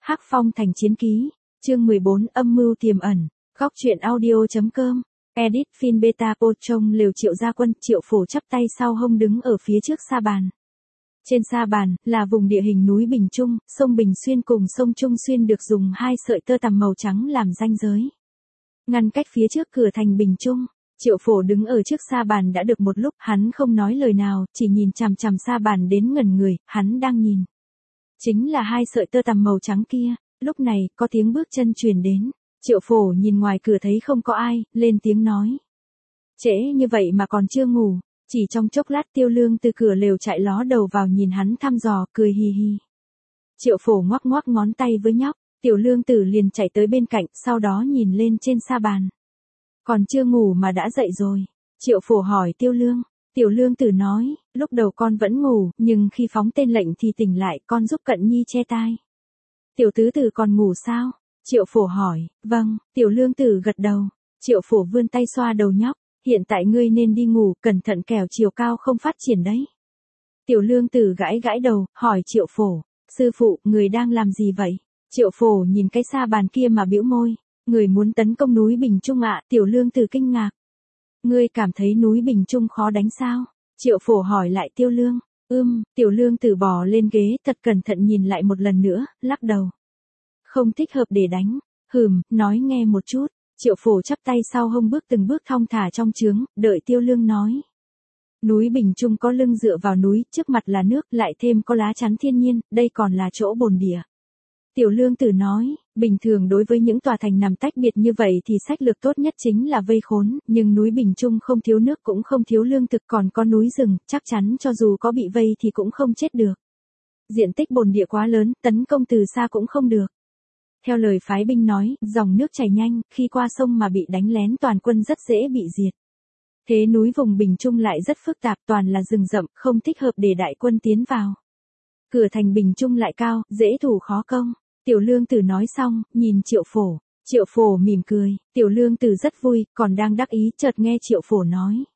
Hắc Phong Thành Chiến Ký, chương 14 âm mưu tiềm ẩn, góc truyện audio.com, edit fin beta po trông lều Triệu Gia Quân. Triệu Phổ chắp tay sau hông đứng ở phía trước sa bàn. Trên sa bàn, là vùng địa hình núi Bình Trung, sông Bình Xuyên cùng sông Trung Xuyên được dùng hai sợi tơ tằm màu trắng làm ranh giới. Ngăn cách phía trước cửa thành Bình Trung. Triệu Phổ đứng ở trước sa bàn đã được một lúc, hắn không nói lời nào, chỉ nhìn chằm chằm sa bàn đến ngẩn người, hắn đang nhìn. Chính là hai sợi tơ tằm màu trắng kia. Lúc này, có tiếng bước chân truyền đến. Triệu Phổ nhìn ngoài cửa thấy không có ai, lên tiếng nói. Trễ như vậy mà còn chưa ngủ. Chỉ trong chốc lát Tiêu Lương từ cửa lều chạy ló đầu vào nhìn hắn thăm dò, cười hì hì. Triệu Phổ ngoắc ngoắc ngón tay với nhóc, Tiểu Lương Tử liền chạy tới bên cạnh, sau đó nhìn lên trên sa bàn. Còn chưa ngủ mà đã dậy rồi. Triệu Phổ hỏi Tiêu Lương. Tiểu Lương Tử nói, lúc đầu con vẫn ngủ, nhưng khi phóng tên lệnh thì tỉnh lại, con giúp Cận Nhi che tai. Tiểu tứ tử còn ngủ sao? Triệu Phổ hỏi. Vâng, Tiểu Lương Tử gật đầu. Triệu Phổ vươn tay xoa đầu nhóc. Hiện tại ngươi nên đi ngủ, cẩn thận kẻo chiều cao không phát triển đấy. Tiểu Lương Tử gãi gãi đầu, hỏi Triệu Phổ. Sư phụ, người đang làm gì vậy? Triệu Phổ nhìn cái sa bàn kia mà bĩu môi. Người muốn tấn công núi Bình Trung ạ. Tiểu Lương Tử kinh ngạc. Ngươi cảm thấy núi Bình Trung khó đánh sao? Triệu Phổ hỏi lại Tiêu Lương. Tiểu Lương Tử bò lên ghế thật cẩn thận nhìn lại một lần nữa, lắc đầu. Không thích hợp để đánh. Nói nghe một chút. Triệu Phổ chắp tay sau hông bước từng bước thong thả trong trướng, đợi Tiêu Lương nói. Núi Bình Trung có lưng dựa vào núi, trước mặt là nước, lại thêm có lá chắn thiên nhiên, đây còn là chỗ bồn địa. Tiểu Lương Tử nói, bình thường đối với những tòa thành nằm tách biệt như vậy thì sách lược tốt nhất chính là vây khốn, nhưng núi Bình Trung không thiếu nước cũng không thiếu lương thực, còn có núi rừng, chắc chắn cho dù có bị vây thì cũng không chết được. Diện tích bồn địa quá lớn, tấn công từ xa cũng không được. Theo lời phái binh nói, dòng nước chảy nhanh, khi qua sông mà bị đánh lén toàn quân rất dễ bị diệt. Thế núi vùng Bình Trung lại rất phức tạp, toàn là rừng rậm, không thích hợp để đại quân tiến vào. Cửa thành Bình Trung lại cao, dễ thủ khó công. Tiểu Lương Tử nói xong, nhìn Triệu Phổ. Triệu Phổ mỉm cười, Tiểu Lương Tử rất vui, còn đang đắc ý, chợt nghe Triệu Phổ nói.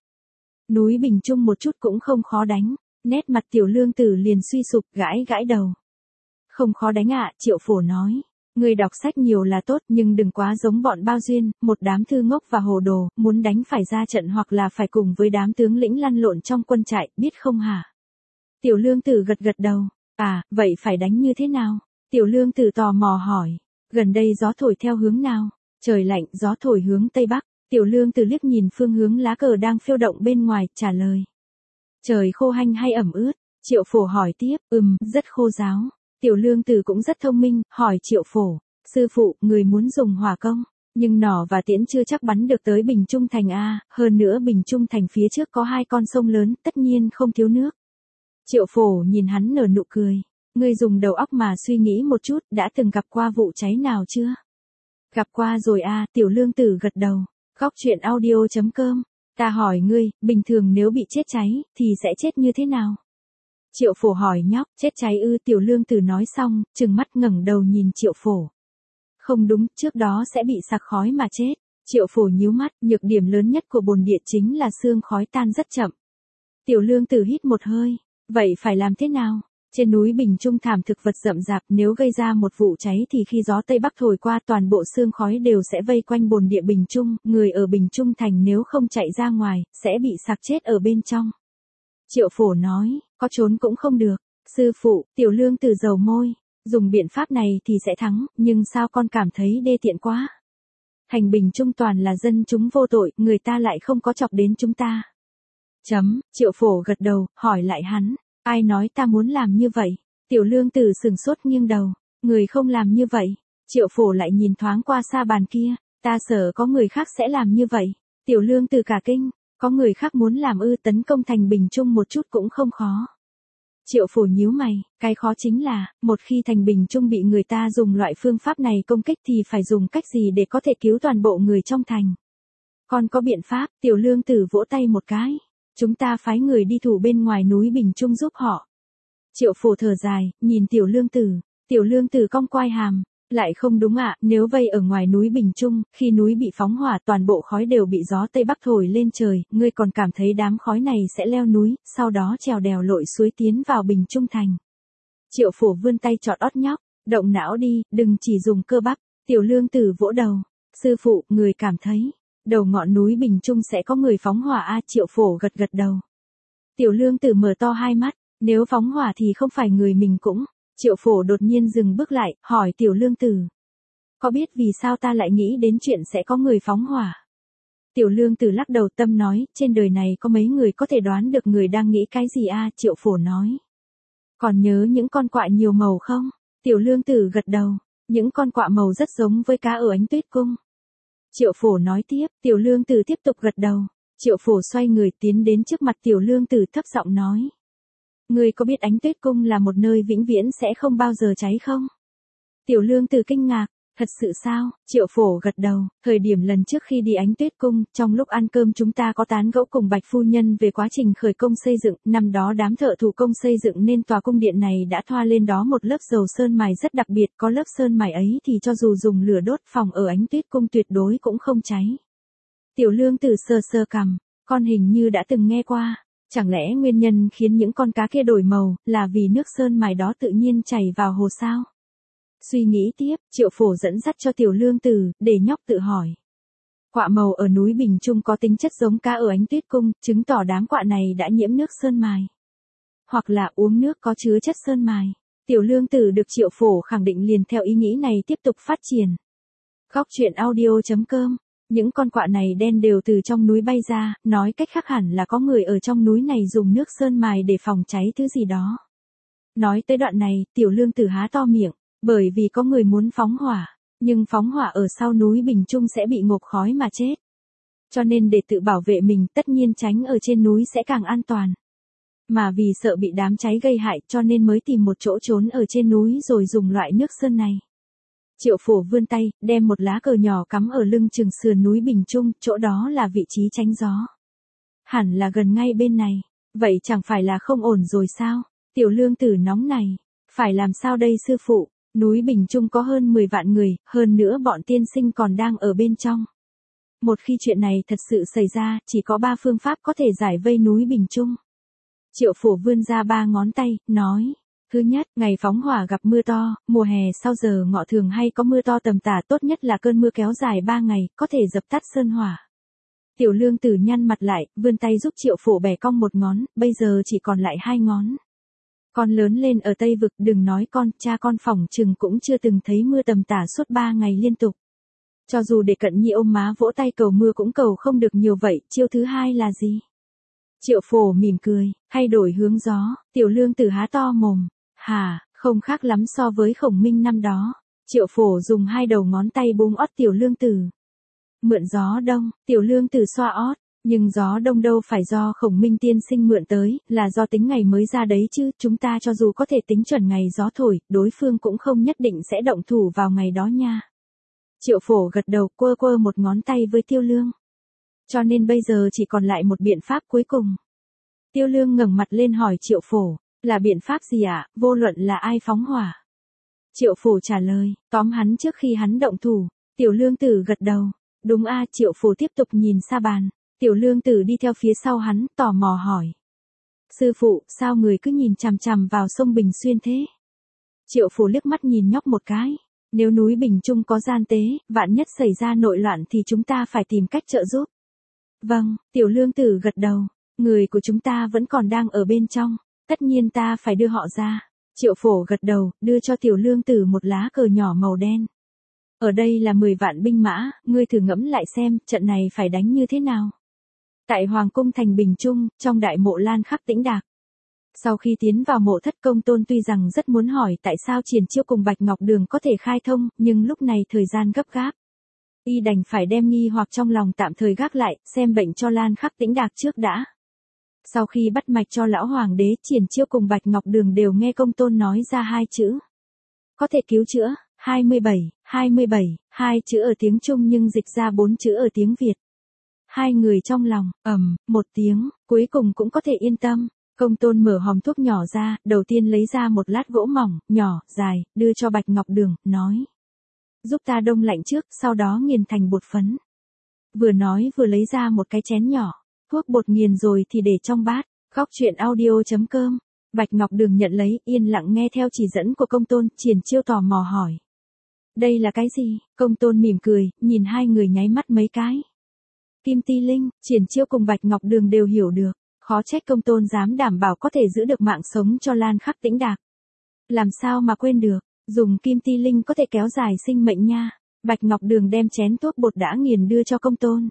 Núi Bình Trung một chút cũng không khó đánh. Nét mặt Tiểu Lương Tử liền suy sụp, gãi gãi đầu. Không khó đánh ạ, Triệu Phổ nói. Người đọc sách nhiều là tốt nhưng đừng quá giống bọn Bao Duyên, một đám thư ngốc và hồ đồ, muốn đánh phải ra trận hoặc là phải cùng với đám tướng lĩnh lăn lộn trong quân trại, biết không hả? Tiểu Lương Tử gật gật đầu. À, vậy phải đánh như thế nào? Tiểu Lương Tử tò mò hỏi. Gần đây gió thổi theo hướng nào? Trời lạnh, gió thổi hướng Tây Bắc. Tiểu Lương Tử liếc nhìn phương hướng lá cờ đang phiêu động bên ngoài, trả lời. Trời khô hanh hay ẩm ướt? Triệu Phổ hỏi tiếp. Rất khô ráo. Tiểu Lương Tử cũng rất thông minh, hỏi Triệu Phổ. Sư phụ, người muốn dùng hỏa công, nhưng nỏ và tiễn chưa chắc bắn được tới Bình Trung Thành a. Hơn nữa Bình Trung Thành phía trước có hai con sông lớn, tất nhiên không thiếu nước. Triệu Phổ nhìn hắn nở nụ cười. Ngươi dùng đầu óc mà suy nghĩ một chút, đã từng gặp qua vụ cháy nào chưa? Gặp qua rồi a. Tiểu Lương Tử gật đầu. Góc truyện audio.com. Ta hỏi ngươi, bình thường nếu bị chết cháy, thì sẽ chết như thế nào? Triệu Phổ hỏi nhóc, chết cháy ư? Tiểu Lương Tử nói xong, trừng mắt ngẩng đầu nhìn Triệu Phổ. Không đúng, trước đó sẽ bị sặc khói mà chết. Triệu Phổ nhíu mắt, nhược điểm lớn nhất của bồn địa chính là sương khói tan rất chậm. Tiểu Lương Tử hít một hơi. Vậy phải làm thế nào? Trên núi Bình Trung thảm thực vật rậm rạp, nếu gây ra một vụ cháy thì khi gió Tây Bắc thổi qua toàn bộ sương khói đều sẽ vây quanh bồn địa Bình Trung, người ở Bình Trung Thành nếu không chạy ra ngoài, sẽ bị sặc chết ở bên trong. Triệu Phổ nói, có trốn cũng không được. Sư phụ, Tiểu Lương Tử dầu môi. Dùng biện pháp này thì sẽ thắng, nhưng sao con cảm thấy đê tiện quá? Thành Bình Trung toàn là dân chúng vô tội, người ta lại không có chọc đến chúng ta. Triệu Phổ gật đầu, hỏi lại hắn. Ai nói ta muốn làm như vậy? Tiểu Lương Tử sừng sốt nghiêng đầu. Người không làm như vậy. Triệu Phổ lại nhìn thoáng qua sa bàn kia. Ta sợ có người khác sẽ làm như vậy. Tiểu Lương Tử cả kinh. Có người khác muốn làm ư? Tấn công thành Bình Trung một chút cũng không khó. Triệu Phổ nhíu mày, cái khó chính là, một khi thành Bình Trung bị người ta dùng loại phương pháp này công kích thì phải dùng cách gì để có thể cứu toàn bộ người trong thành. Còn có biện pháp? Tiểu Lương Tử vỗ tay một cái. Chúng ta phái người đi thủ bên ngoài núi Bình Trung giúp họ. Triệu Phổ thở dài, nhìn Tiểu Lương Tử. Tiểu Lương Tử cong quai hàm. Lại không đúng ạ, nếu vây ở ngoài núi Bình Trung, khi núi bị phóng hỏa toàn bộ khói đều bị gió Tây Bắc thổi lên trời, ngươi còn cảm thấy đám khói này sẽ leo núi, sau đó trèo đèo lội suối tiến vào Bình Trung Thành. Triệu Phổ vươn tay chọt ót nhóc, Động não đi, đừng chỉ dùng cơ bắp. Tiểu Lương Tử vỗ đầu. Sư phụ, người cảm thấy, đầu ngọn núi Bình Trung sẽ có người phóng hỏa a? Triệu Phổ gật gật đầu. Tiểu Lương Tử mở to hai mắt, nếu phóng hỏa thì không phải người mình cũng. Triệu Phổ đột nhiên dừng bước lại, hỏi Tiểu Lương Tử. Có biết vì sao ta lại nghĩ đến chuyện sẽ có người phóng hỏa? Tiểu Lương Tử lắc đầu tâm nói, trên đời này có mấy người có thể đoán được người đang nghĩ cái gì a? Triệu Phổ nói. Còn nhớ những con quạ nhiều màu không? Tiểu Lương Tử gật đầu, những con quạ màu rất giống với cá ở Ánh Tuyết Cung. Triệu Phổ nói tiếp, Tiểu Lương Tử tiếp tục gật đầu. Triệu Phổ xoay người tiến đến trước mặt Tiểu Lương Tử thấp giọng nói. Ngươi có biết Ánh Tuyết Cung là một nơi vĩnh viễn sẽ không bao giờ cháy không? Tiểu Lương Tử kinh ngạc. Thật sự sao? Triệu Phổ gật đầu, thời điểm lần trước khi đi Ánh Tuyết Cung, trong lúc ăn cơm chúng ta có tán gẫu cùng Bạch Phu Nhân về quá trình khởi công xây dựng, năm đó đám thợ thủ công xây dựng nên tòa cung điện này đã thoa lên đó một lớp dầu sơn mài rất đặc biệt, có lớp sơn mài ấy thì cho dù dùng lửa đốt phòng ở Ánh Tuyết Cung tuyệt đối cũng không cháy. Tiểu Lương Tử sờ sờ cằm, con hình như đã từng nghe qua, chẳng lẽ nguyên nhân khiến những con cá kia đổi màu, là vì nước sơn mài đó tự nhiên chảy vào hồ sao? Suy nghĩ tiếp, Triệu Phổ dẫn dắt cho Tiểu Lương Tử, để nhóc tự hỏi. Quạ màu ở núi Bình Trung có tính chất giống cá ở Ánh Tuyết Cung, chứng tỏ đám quạ này đã nhiễm nước sơn mài. Hoặc là uống nước có chứa chất sơn mài. Tiểu Lương Tử được Triệu Phổ khẳng định liền theo ý nghĩ này tiếp tục phát triển. Góc truyện audio.com. Những con quạ này đen đều từ trong núi bay ra, nói cách khác hẳn là có người ở trong núi này dùng nước sơn mài để phòng cháy thứ gì đó. Nói tới đoạn này, Tiểu Lương Tử há to miệng. Bởi vì có người muốn phóng hỏa, nhưng phóng hỏa ở sau núi Bình Trung sẽ bị ngộp khói mà chết. Cho nên để tự bảo vệ mình tất nhiên tránh ở trên núi sẽ càng an toàn. Mà vì sợ bị đám cháy gây hại cho nên mới tìm một chỗ trốn ở trên núi rồi dùng loại nước sơn này. Triệu Phổ vươn tay, đem một lá cờ nhỏ cắm ở lưng chừng sườn núi Bình Trung, chỗ đó là vị trí tránh gió. Hẳn là gần ngay bên này, vậy chẳng phải là không ổn rồi sao? Tiểu Lương Tử nóng này, phải làm sao đây sư phụ? Núi Bình Trung có hơn 10 vạn người, hơn nữa bọn tiên sinh còn đang ở bên trong. Một khi chuyện này thật sự xảy ra, chỉ có 3 phương pháp có thể giải vây núi Bình Trung. Triệu Phổ vươn ra 3 ngón tay, nói. Thứ nhất, ngày phóng hỏa gặp mưa to, mùa hè sau giờ ngọ thường hay có mưa to tầm tả, tốt nhất là cơn mưa kéo dài 3 ngày, có thể dập tắt sơn hỏa. Tiểu Lương Tử nhăn mặt lại, vươn tay giúp Triệu Phổ bẻ cong một ngón, bây giờ chỉ còn lại 2 ngón. Con lớn lên ở Tây Vực, đừng nói con, cha con phỏng chừng cũng chưa từng thấy mưa tầm tả suốt 3 ngày liên tục. Cho dù để Cận Nhi ôm má vỗ tay cầu mưa cũng cầu không được nhiều vậy, chiêu thứ hai là gì? Triệu Phổ mỉm cười, thay đổi hướng gió, Tiểu Lương Tử há to mồm. Hả, không khác lắm so với Khổng Minh năm đó. Triệu Phổ dùng 2 đầu ngón tay búng ót Tiểu Lương Tử. Mượn gió đông, Tiểu Lương Tử xoa ót. Nhưng gió đông đâu phải do Khổng Minh tiên sinh mượn tới, là do tính ngày mới ra đấy chứ, chúng ta cho dù có thể tính chuẩn ngày gió thổi, đối phương cũng không nhất định sẽ động thủ vào ngày đó nha. Triệu Phổ gật đầu quơ quơ một ngón tay với Tiêu Lương. Cho nên bây giờ chỉ còn lại một biện pháp cuối cùng. Tiêu Lương ngẩng mặt lên hỏi Triệu Phổ, là biện pháp gì ạ, vô luận là ai phóng hỏa? Triệu Phổ trả lời, tóm hắn trước khi hắn động thủ. Tiểu Lương Tử gật đầu, đúng a. Triệu Phổ tiếp tục nhìn sa bàn. Tiểu Lương Tử đi theo phía sau hắn, tò mò hỏi. Sư phụ, sao người cứ nhìn chằm chằm vào sông Bình Xuyên thế? Triệu Phổ liếc mắt nhìn nhóc một cái. Nếu núi Bình Trung có gian tế, vạn nhất xảy ra nội loạn thì chúng ta phải tìm cách trợ giúp. Vâng, Tiểu Lương Tử gật đầu. Người của chúng ta vẫn còn đang ở bên trong. Tất nhiên ta phải đưa họ ra. Triệu Phổ gật đầu, đưa cho Tiểu Lương Tử một lá cờ nhỏ màu đen. Ở đây là 10 vạn binh mã, ngươi thử ngẫm lại xem, trận này phải đánh như thế nào? Tại Hoàng cung thành Bình Trung, trong đại mộ Lan Khắc Tĩnh Đạc. Sau khi tiến vào mộ thất, Công Tôn tuy rằng rất muốn hỏi tại sao Triển Chiêu cùng Bạch Ngọc Đường có thể khai thông, nhưng lúc này thời gian gấp gáp. Y đành phải đem nghi hoặc trong lòng tạm thời gác lại, xem bệnh cho Lan Khắc Tĩnh Đạc trước đã. Sau khi bắt mạch cho lão hoàng đế, Triển Chiêu cùng Bạch Ngọc Đường đều nghe Công Tôn nói ra 2 chữ. Có thể cứu chữa, 27, 2 chữ ở tiếng Trung nhưng dịch ra 4 chữ ở tiếng Việt. 2 người trong lòng, một tiếng, cuối cùng cũng có thể yên tâm. Công Tôn mở hòm thuốc nhỏ ra, đầu tiên lấy ra một lát gỗ mỏng, nhỏ, dài, đưa cho Bạch Ngọc Đường, nói. Giúp ta đông lạnh trước, sau đó nghiền thành bột phấn. Vừa nói vừa lấy ra một cái chén nhỏ, thuốc bột nghiền rồi thì để trong bát. Góc truyện audio.com Bạch Ngọc Đường nhận lấy, yên lặng nghe theo chỉ dẫn của Công Tôn, Triển Chiêu tò mò hỏi. Đây là cái gì? Công Tôn mỉm cười, nhìn hai người nháy mắt mấy cái. Kim Ti Linh, Triển Chiêu cùng Bạch Ngọc Đường đều hiểu được, khó trách Công Tôn dám đảm bảo có thể giữ được mạng sống cho Lan Khắc Tĩnh Đạc. Làm sao mà quên được, dùng Kim Ti Linh có thể kéo dài sinh mệnh nha. Bạch Ngọc Đường đem chén thuốc bột đã nghiền đưa cho Công Tôn.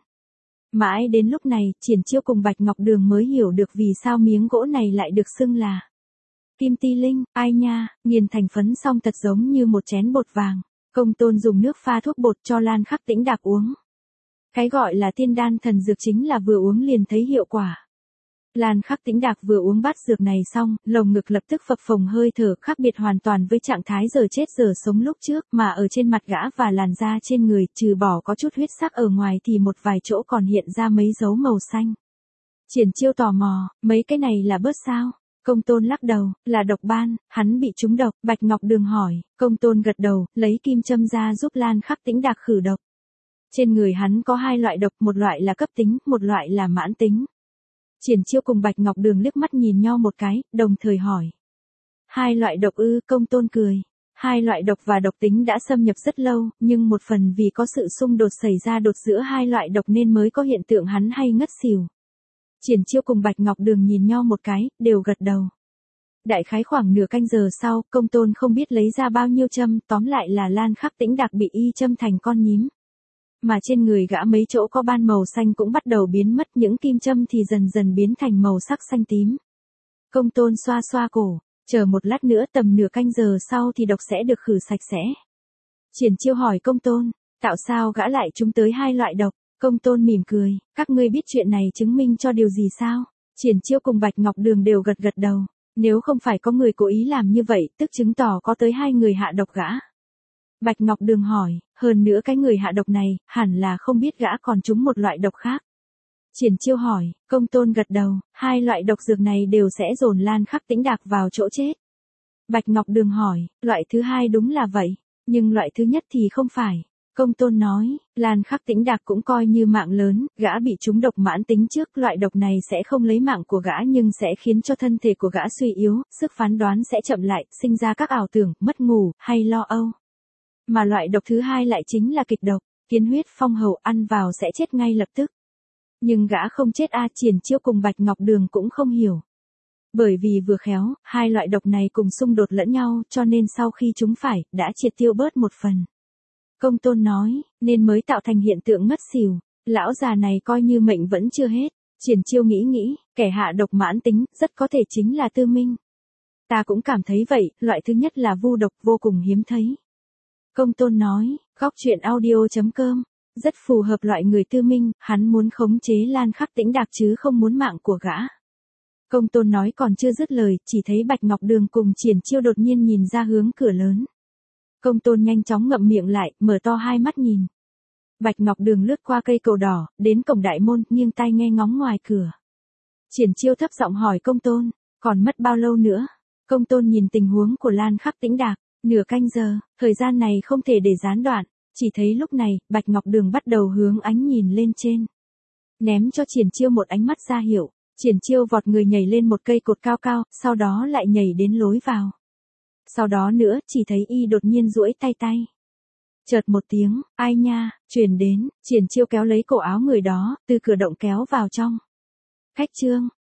Mãi đến lúc này, Triển Chiêu cùng Bạch Ngọc Đường mới hiểu được vì sao miếng gỗ này lại được xưng là Kim Ti Linh. Ai nha, nghiền thành phấn xong thật giống như một chén bột vàng. Công Tôn dùng nước pha thuốc bột cho Lan Khắc Tĩnh Đạc uống. Cái gọi là tiên đan thần dược chính là vừa uống liền thấy hiệu quả. Lan Khắc Tĩnh Đạc vừa uống bát dược này xong, lồng ngực lập tức phập phồng hơi thở khác biệt hoàn toàn với trạng thái giờ chết giờ sống lúc trước, mà ở trên mặt gã và làn da trên người, trừ bỏ có chút huyết sắc ở ngoài thì một vài chỗ còn hiện ra mấy dấu màu xanh. Triển Chiêu tò mò, mấy cái này là bớt sao? Công Tôn lắc đầu, là độc ban, hắn bị trúng độc. Bạch Ngọc Đường hỏi, Công Tôn gật đầu, lấy kim châm ra giúp Lan Khắc Tĩnh Đạc khử độc. Trên người hắn có hai loại độc, một loại là cấp tính, một loại là mãn tính. Triển Chiêu cùng Bạch Ngọc Đường liếc mắt nhìn nhau một cái, đồng thời hỏi. Hai loại độc ư? Công Tôn cười. Hai loại độc và độc tính đã xâm nhập rất lâu, nhưng một phần vì có sự xung đột xảy ra đột giữa hai loại độc nên mới có hiện tượng hắn hay ngất xỉu. Triển Chiêu cùng Bạch Ngọc Đường nhìn nhau một cái, đều gật đầu. Đại khái khoảng nửa canh giờ sau, Công Tôn không biết lấy ra bao nhiêu châm, tóm lại là Lan Khắc Tĩnh Đạc bị y châm thành con nhím. Mà trên người gã mấy chỗ có ban màu xanh cũng bắt đầu biến mất, những kim châm thì dần dần biến thành màu sắc xanh tím. Công Tôn xoa xoa cổ, chờ một lát nữa tầm nửa canh giờ sau thì độc sẽ được khử sạch sẽ. Triển Chiêu hỏi Công Tôn, tạo sao gã lại trúng tới hai loại độc? Công Tôn mỉm cười, các ngươi biết chuyện này chứng minh cho điều gì sao? Triển Chiêu cùng Bạch Ngọc Đường đều gật gật đầu, nếu không phải có người cố ý làm như vậy, tức chứng tỏ có tới hai người hạ độc gã. Bạch Ngọc Đường hỏi, hơn nữa cái người hạ độc này, hẳn là không biết gã còn trúng một loại độc khác. Triển Chiêu hỏi, Công Tôn gật đầu, hai loại độc dược này đều sẽ dồn Lan Khắc Tĩnh Đạc vào chỗ chết. Bạch Ngọc Đường hỏi, loại thứ hai đúng là vậy, nhưng loại thứ nhất thì không phải. Công Tôn nói, Lan Khắc Tĩnh Đạc cũng coi như mạng lớn, gã bị trúng độc mãn tính trước, loại độc này sẽ không lấy mạng của gã nhưng sẽ khiến cho thân thể của gã suy yếu, sức phán đoán sẽ chậm lại, sinh ra các ảo tưởng, mất ngủ, hay lo âu. Mà loại độc thứ hai lại chính là kịch độc, kiến huyết phong hầu, ăn vào sẽ chết ngay lập tức. Nhưng gã không chết Triển Chiêu cùng Bạch Ngọc Đường cũng không hiểu. Bởi vì vừa khéo, hai loại độc này cùng xung đột lẫn nhau, cho nên sau khi chúng phải, đã triệt tiêu bớt một phần. Công Tôn nói, nên mới tạo thành hiện tượng ngất xỉu, lão già này coi như mệnh vẫn chưa hết. Triển Chiêu nghĩ, kẻ hạ độc mãn tính, rất có thể chính là Tư Minh. Ta cũng cảm thấy vậy, loại thứ nhất là vu độc vô cùng hiếm thấy. Công Tôn nói, góc truyện audio.com, rất phù hợp loại người Tư Minh, hắn muốn khống chế Lan Khắc Tĩnh Đạc chứ không muốn mạng của gã. Công Tôn nói còn chưa dứt lời, chỉ thấy Bạch Ngọc Đường cùng Triển Chiêu đột nhiên nhìn ra hướng cửa lớn. Công Tôn nhanh chóng ngậm miệng lại, mở to hai mắt nhìn. Bạch Ngọc Đường lướt qua cây cầu đỏ, đến cổng đại môn, nghiêng tai nghe ngóng ngoài cửa. Triển Chiêu thấp giọng hỏi Công Tôn, còn mất bao lâu nữa? Công Tôn nhìn tình huống của Lan Khắc Tĩnh Đạc, nửa canh giờ, thời gian này không thể để gián đoạn. Chỉ thấy lúc này, Bạch Ngọc Đường bắt đầu hướng ánh nhìn lên trên. Ném cho Triển Chiêu một ánh mắt ra hiệu. Triển Chiêu vọt người nhảy lên một cây cột cao cao, sau đó lại nhảy đến lối vào. Sau đó nữa, chỉ thấy y đột nhiên duỗi tay. Chợt một tiếng, ai nha, truyền đến, Triển Chiêu kéo lấy cổ áo người đó, từ cửa động kéo vào trong. Khách trương,